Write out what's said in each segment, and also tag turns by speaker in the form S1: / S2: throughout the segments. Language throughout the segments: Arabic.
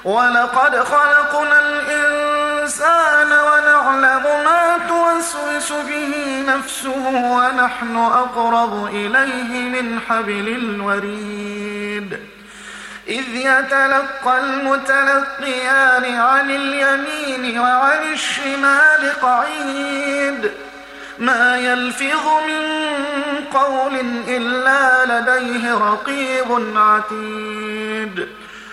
S1: ولقد خلقنا الإنسان ونعلم ما توسوس به نفسه ونحن أقرب إليه من حبل الوريد إذ يتلقى المتلقيان عن اليمين وعن الشمال قعيد ما يلفظ من قول إلا لديه رقيب عتيد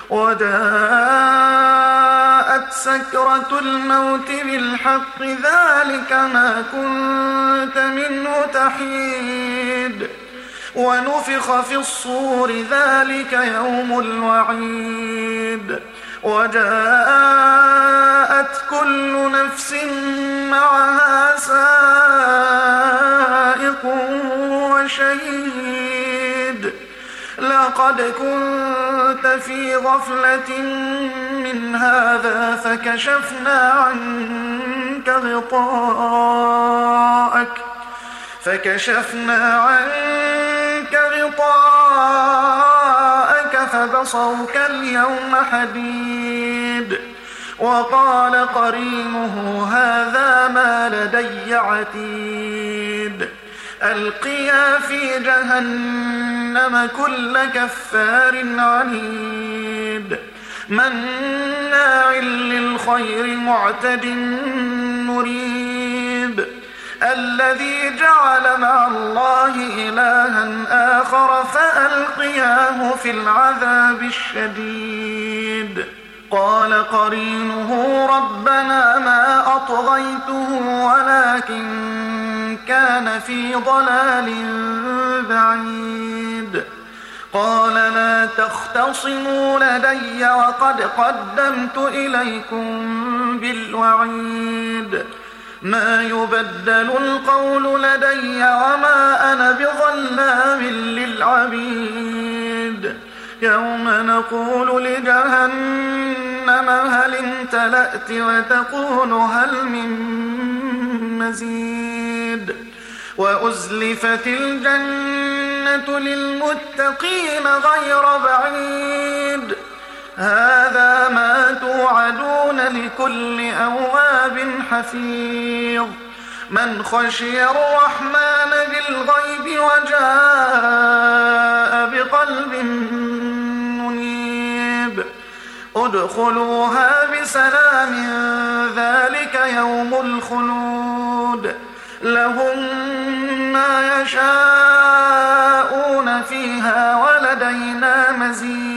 S1: وجاءت سكرة الموت بالحق ذلك ما كنت منه تحيد ونفخ في الصور ذلك يوم الوعيد وجاءت كل نفس معها سائق وشهيد لقد كنت في غفلة من هذا فكشفنا عنك غطاءك فبصرك اليوم حديد وقال قرينه هذا ما لدي عتيد ألقيا في جهنم كل كفار عنيد مناع للخير معتد مريب الذي جعل مع الله إلها آخر فألقياه في العذاب الشديد قال قرينه ربنا ما أطغيته ولكن كان في ضلال بعيد قال لا تختصموا لدي وقد قدمت إليكم بالوعيد ما يبدل القول لدي وما أنا بظلام للعبيد يوم نقول لجهنم هل امتلأت وتقول هل من مزيد وأزلفت الجنة للمتقين غير بعيد هذا ما توعدون لكل أواب حفيظ من خشي الرحمن بالغيب وجاء بقلب منيب ادخلوها بسلام ذلك يوم الخلود لهم ما يشاءون فيها ولدينا مزيد